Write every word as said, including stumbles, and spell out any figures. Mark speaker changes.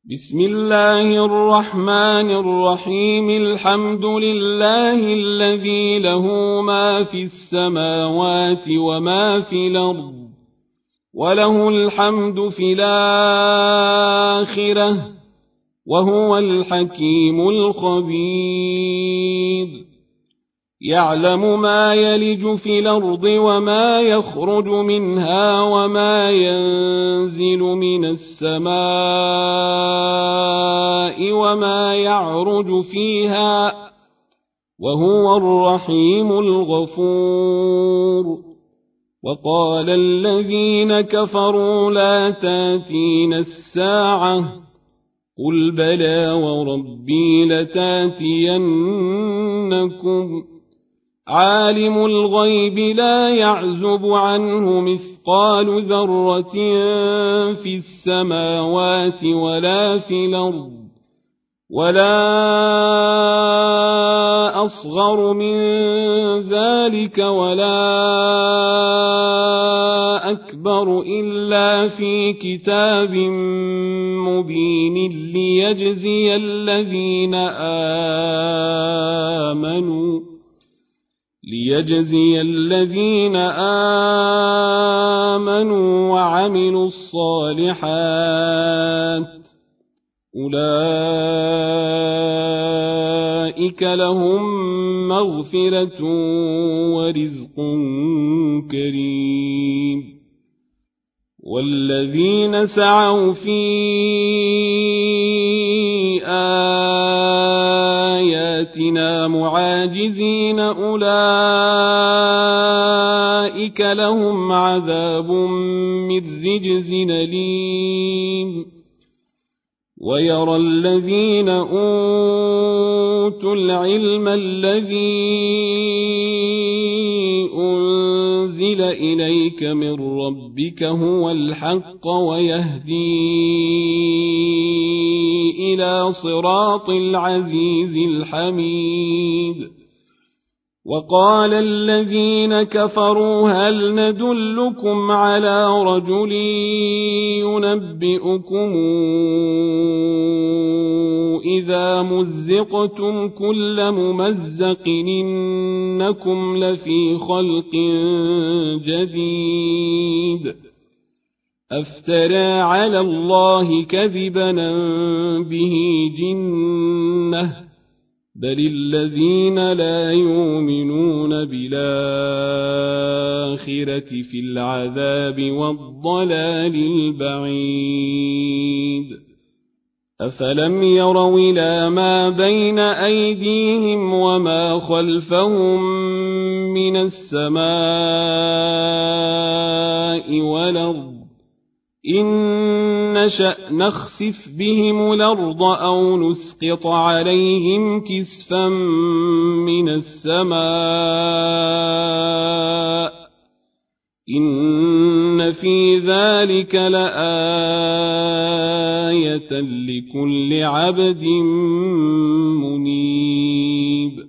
Speaker 1: بسم الله الرحمن الرحيم. الحمد لله الذي له ما في السماوات وما في الأرض وله الحمد في الآخرة وهو الحكيم الخبير. يعلم ما يلج في الأرض وما يخرج منها وما ينزل من السماء وما يعرج فيها وهو الرحيم الغفور. وقال الذين كفروا لا تاتين الساعة قل بلى وربي لتاتينكم عالم الغيب لا يعزب عنه مثقال ذرة في السماوات ولا في الأرض ولا أصغر من ذلك ولا أكبر إلا في كتاب مبين ليجزي الذين آمنوا ليجزي الذين آمنوا وعملوا الصالحات أولئك لهم مغفرة ورزق كريم. والذين سعوا في آياتنا معاجزين أولئك لهم عذاب من رجز أليم. ويرى الذين أوتوا العلم الذي أنزل إليك من ربك هو الحق ويهدي إلى صراط العزيز الحميد. وقال الذين كفروا هل ندلكم على رجل ينبئكم إذا مزقتم كل ممزق إنكم لفي خلق جديد أفترى على الله كذبا به جنة بل الذين لا يؤمنون بالآخرة في العذاب والضلال البعيد. أفلم يروا إلى ما بين أيديهم وما خلفهم من السماء والأرض إن نشأ نخسف بهم الأرض أو نسقط عليهم كسفا من السماء إن في ذلك لآية لكل عبد منيب.